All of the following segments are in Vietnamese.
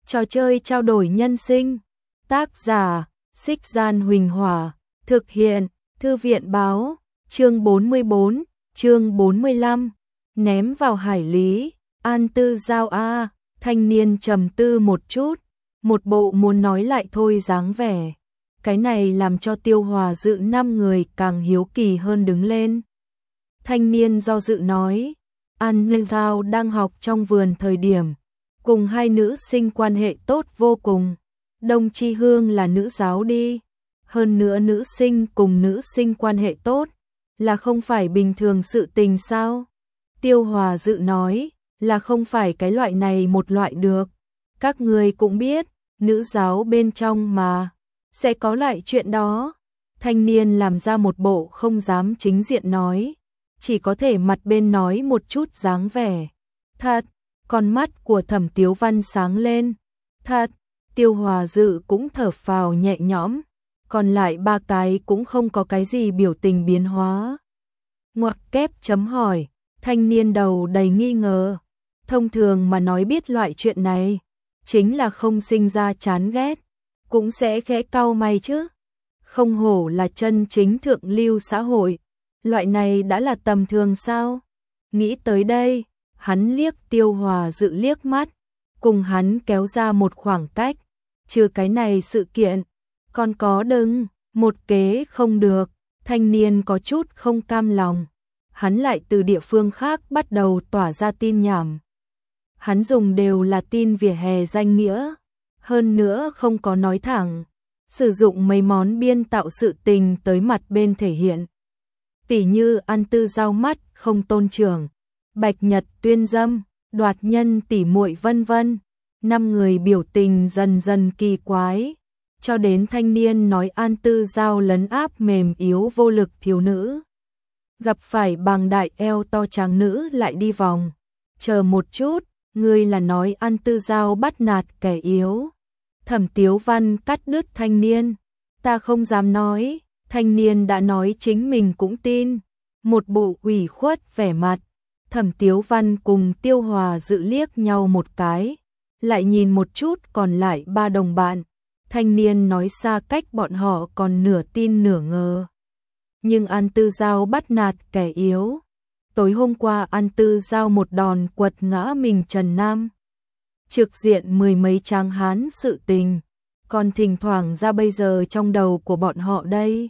Trò chơi trao đổi nhân sinh. Tác giả, Xích Gian Huỳnh Hỏa. Thực hiện, Thư viện Báo. Chương 44, chương 45. Ném vào hải lý. An Tư Giao a. Thanh niên trầm tư một chút, một bộ muốn nói lại thôi dáng vẻ. Cái này làm cho Tiêu Hòa Dự 5 người càng hiếu kỳ hơn đứng lên. Thanh niên do dự nói, An Tư Giao đang học trong vườn thời điểm, cùng hai nữ sinh quan hệ tốt vô cùng. Đông Chi Hương là nữ giáo đi, hơn nữa nữ sinh cùng nữ sinh quan hệ tốt, là không phải bình thường sự tình sao? Tiêu Hòa Dự nói, là không phải cái loại này một loại được. Các người cũng biết, nữ giáo bên trong mà, sẽ có lại chuyện đó. Thanh niên làm ra một bộ không dám chính diện nói, chỉ có thể mặt bên nói một chút dáng vẻ. Thật, con mắt của Thẩm Tiếu Văn sáng lên. Thật, Tiêu Hòa Dự cũng thở phào nhẹ nhõm, còn lại ba cái cũng không có cái gì biểu tình biến hóa. Ngoặc kép chấm hỏi, thanh niên đầu đầy nghi ngờ. Thông thường mà nói biết loại chuyện này, chính là không sinh ra chán ghét, cũng sẽ khẽ cau mày chứ. Không hổ là chân chính thượng lưu xã hội, loại này đã là tầm thường sao? Nghĩ tới đây, hắn liếc Tiêu Hòa Dự liếc mắt, cùng hắn kéo ra một khoảng cách. Trừ cái này sự kiện, còn có đừng, một kế không được. Thanh niên có chút không cam lòng, hắn lại từ địa phương khác bắt đầu tỏa ra tin nhảm. Hắn dùng đều là tin vỉa hè danh nghĩa, hơn nữa không có nói thẳng, sử dụng mấy món biên tạo sự tình tới mặt bên thể hiện. Tỉ như An Tư Giao mắt không tôn trưởng, Bạch Nhật tuyên dâm, đoạt nhân tỉ muội vân vân. 5 người biểu tình dần dần kỳ quái, cho đến thanh niên nói An Tư Giao lấn áp mềm yếu vô lực thiếu nữ. Gặp phải bằng đại eo to tráng nữ lại đi vòng. Chờ một chút, ngươi là nói An Tư Giao bắt nạt kẻ yếu. Thẩm Tiếu Văn cắt đứt thanh niên. Ta không dám nói, thanh niên đã nói chính mình cũng tin. Một bộ ủy khuất vẻ mặt. Thẩm Tiếu Văn cùng Tiêu Hòa Dự liếc nhau một cái, lại nhìn một chút còn lại ba đồng bạn. Thanh niên nói xa cách bọn họ còn nửa tin nửa ngờ. Nhưng An Tư Giao bắt nạt kẻ yếu. Tối hôm qua An Tư Giao một đòn quật ngã mình Trần Nam. Trực diện 10 mấy tráng hán sự tình, còn thỉnh thoảng ra bây giờ trong đầu của bọn họ đây.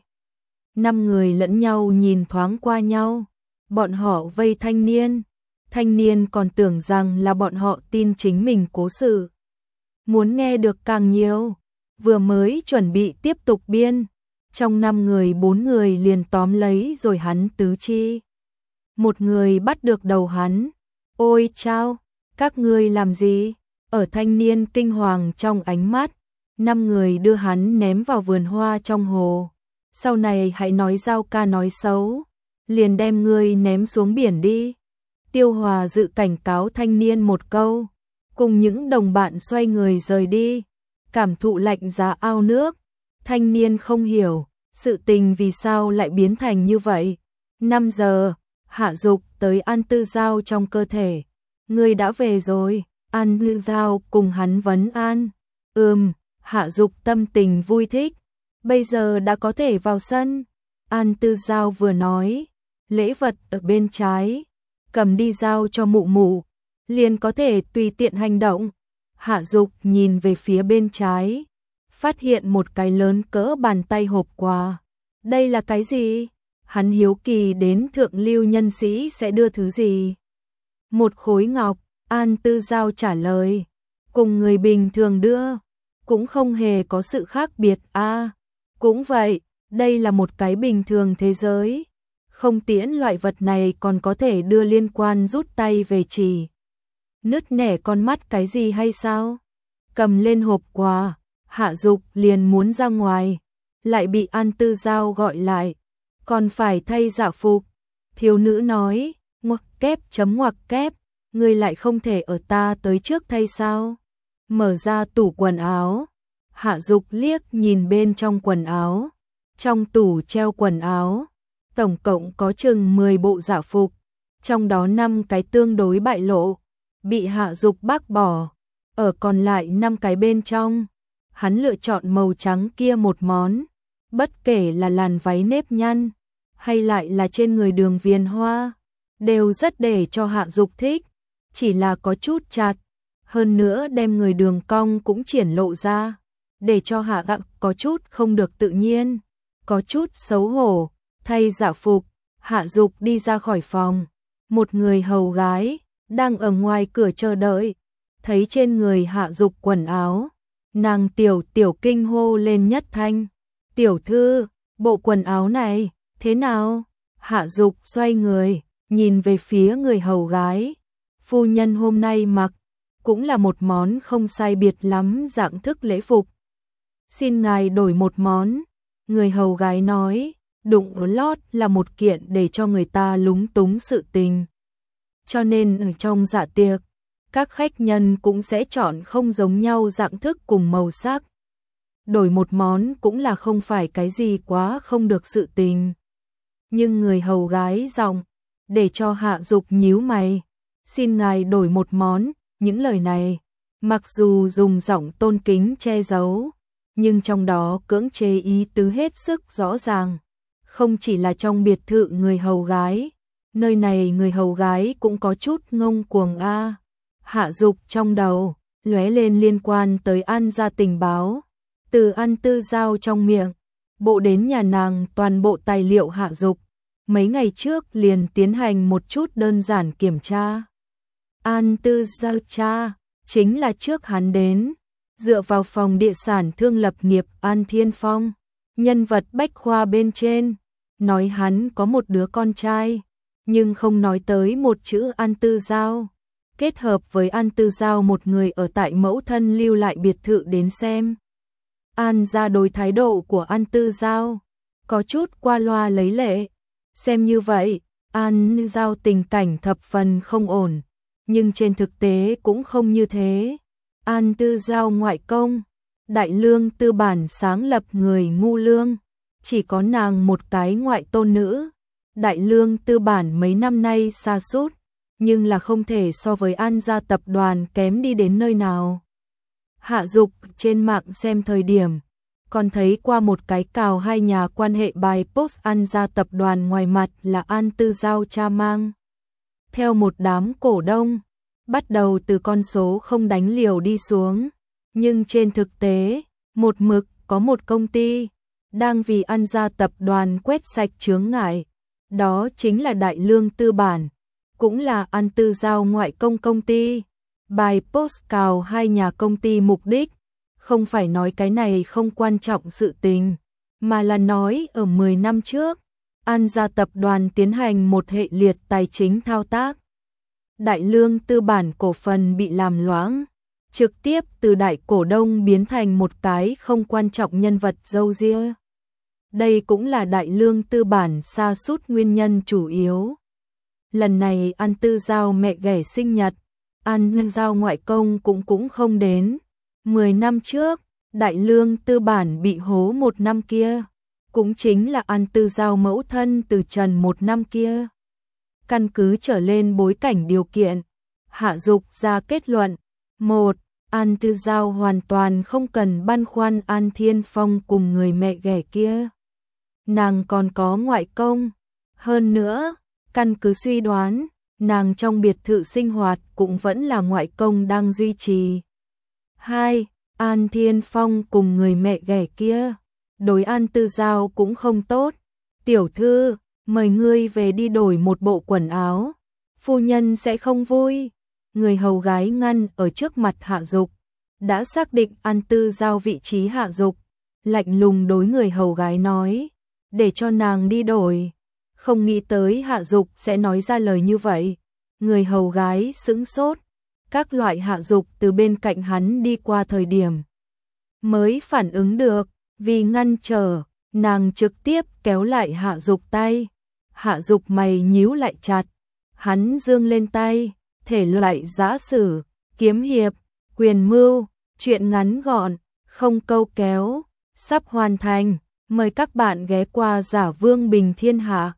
5 người lẫn nhau nhìn thoáng qua nhau, bọn họ vây thanh niên. Thanh niên còn tưởng rằng là bọn họ tin chính mình cố sự. Muốn nghe được càng nhiều, vừa mới chuẩn bị tiếp tục biên. Trong 5 người 4 người liền tóm lấy rồi hắn tứ chi. Một người bắt được đầu hắn. Ôi chao, các ngươi làm gì? Ở thanh niên kinh hoàng trong ánh mắt, 5 người đưa hắn ném vào vườn hoa trong hồ. Sau này hãy nói Giao ca nói xấu, liền đem ngươi ném xuống biển đi. Tiêu Hòa Dự cảnh cáo thanh niên một câu, cùng những đồng bạn xoay người rời đi, cảm thụ lạnh giá ao nước. Thanh niên không hiểu, sự tình vì sao lại biến thành như vậy. 5 giờ, hạ dục tới An Tư Giao trong cơ thể. Ngươi đã về rồi. An Tư Giao cùng hắn vấn an. Hạ dục tâm tình vui thích. Bây giờ đã có thể vào sân. An Tư Giao vừa nói, lễ vật ở bên trái, cầm đi giao cho mụ mụ, liền có thể tùy tiện hành động. Hạ dục nhìn về phía bên trái, phát hiện một cái lớn cỡ bàn tay hộp quà. Đây là cái gì? Hắn hiếu kỳ đến thượng lưu nhân sĩ sẽ đưa thứ gì. Một khối ngọc. An Tư Giao trả lời, cùng người bình thường đưa, cũng không hề có sự khác biệt a. Cũng vậy, đây là một cái bình thường thế giới. Không tiễn loại vật này còn có thể đưa liên quan rút tay về chỉ. Nứt nẻ con mắt cái gì hay sao? Cầm lên hộp quà, Hạ Dục liền muốn ra ngoài, lại bị An Tư Giao gọi lại. Còn phải thay dạ phục. Thiếu nữ nói, ngoặc kép chấm ngoặc kép. Ngươi lại không thể ở ta tới trước thay sao? Mở ra tủ quần áo. Hạ Dục liếc nhìn bên trong quần áo. Trong tủ treo quần áo, tổng cộng có chừng 10 bộ dạ phục. Trong đó 5 cái tương đối bại lộ, bị Hạ Dục bác bỏ. Ở còn lại 5 cái bên trong, hắn lựa chọn màu trắng kia một món, bất kể là làn váy nếp nhăn, hay lại là trên người đường viền hoa, đều rất để cho Hạ Dục thích, chỉ là có chút chặt, hơn nữa đem người đường cong cũng triển lộ ra, để cho Hạ Dục có chút không được tự nhiên, có chút xấu hổ. Thay dạ phục, Hạ Dục đi ra khỏi phòng, một người hầu gái đang ở ngoài cửa chờ đợi, thấy trên người Hạ Dục quần áo, nàng tiểu kinh hô lên nhất thanh, "Tiểu thư, bộ quần áo này thế nào?" Hạ Dục xoay người, nhìn về phía người hầu gái, phu nhân hôm nay mặc cũng là một món không sai biệt lắm dạng thức lễ phục. "Xin ngài đổi một món." Người hầu gái nói, đụng lót là một kiện để cho người ta lúng túng sự tình. Cho nên ở trong dạ tiệc, các khách nhân cũng sẽ chọn không giống nhau dạng thức cùng màu sắc. Đổi một món cũng là không phải cái gì quá không được sự tình. Nhưng người hầu gái giọng, để cho Hạ Dục nhíu mày, "Xin ngài đổi một món." Những lời này, mặc dù dùng giọng tôn kính che giấu, nhưng trong đó cưỡng chế ý tứ hết sức rõ ràng. Không chỉ là trong biệt thự người hầu gái, nơi này người hầu gái cũng có chút ngông cuồng a. Hạ Dục trong đầu lóe lên liên quan tới An gia tình báo, từ An Tư Giao trong miệng bộ đến nhà nàng toàn bộ tài liệu Hạ Dục mấy ngày trước liền tiến hành một chút đơn giản kiểm tra. An Tư Giao cha chính là trước hắn đến, dựa vào phòng địa sản thương lập nghiệp An Thiên Phong, nhân vật bách khoa bên trên, nói hắn có một đứa con trai, nhưng không nói tới một chữ An Tư Giao. Kết hợp với An Tư Giao một người ở tại mẫu thân lưu lại biệt thự đến xem. An gia đối thái độ của An Tư Giao có chút qua loa lấy lệ. Xem như vậy, An Giao tình cảnh thập phần không ổn, nhưng trên thực tế cũng không như thế. An Tư Giao ngoại công, Đại Lương tư bản sáng lập người ngu lương, chỉ có nàng một cái ngoại tôn nữ. Đại Lương tư bản mấy năm nay sa sút, nhưng là không thể so với An gia tập đoàn kém đi đến nơi nào. Hạ Dục trên mạng xem thời điểm, còn thấy qua một cái cào hai nhà quan hệ bài post An gia tập đoàn ngoài mặt là An Tư Giao cha mang theo một đám cổ đông, bắt đầu từ con số không đánh liều đi xuống, nhưng trên thực tế, một mực có một công ty đang vì An gia tập đoàn quét sạch chướng ngại, đó chính là Đại Lương tư bản, cũng là An Tư Giao ngoại công ty. Bài post cào hai nhà công ty mục đích không phải nói cái này không quan trọng sự tình, mà là nói ở 10 năm trước, An gia tập đoàn tiến hành một hệ liệt tài chính thao tác. Đại Lương tư bản cổ phần bị làm loãng, trực tiếp từ đại cổ đông biến thành một cái không quan trọng nhân vật râu ria. Đây cũng là Đại Lương tư bản sa sút nguyên nhân chủ yếu. Lần này An Tư Giao mẹ ghẻ sinh nhật, An Giao ngoại công cũng không đến. 10 năm trước, Đại Lương tư bản bị hố một năm kia, cũng chính là An Tư Giao mẫu thân từ trần một năm kia. Căn cứ trở lên bối cảnh điều kiện, Hạ Dục ra kết luận: 1. An Tư Giao hoàn toàn không cần băn khoăn An Thiên Phong cùng người mẹ ghẻ kia. Nàng còn có ngoại công. Hơn nữa, căn cứ suy đoán, nàng trong biệt thự sinh hoạt cũng vẫn là ngoại công đang duy trì. 2. An Thiên Phong cùng người mẹ ghẻ kia, đối An Tư Giao cũng không tốt. "Tiểu thư, mời ngươi về đi đổi một bộ quần áo, phu nhân sẽ không vui." Người hầu gái ngăn ở trước mặt Hạ Dục, đã xác định An Tư Giao vị trí. Hạ Dục lạnh lùng đối người hầu gái nói, để cho nàng đi đổi. Không nghĩ tới Hạ Dục sẽ nói ra lời như vậy. Người hầu gái sững sốt, các loại Hạ Dục từ bên cạnh hắn đi qua thời điểm mới phản ứng được, vì ngăn trở, nàng trực tiếp kéo lại Hạ Dục tay. Hạ Dục mày nhíu lại chặt, hắn giương lên tay, thể loại giã sử, kiếm hiệp, quyền mưu, chuyện ngắn gọn, không câu kéo, sắp hoàn thành. Mời các bạn ghé qua Giả Vương Bình Thiên Hạ.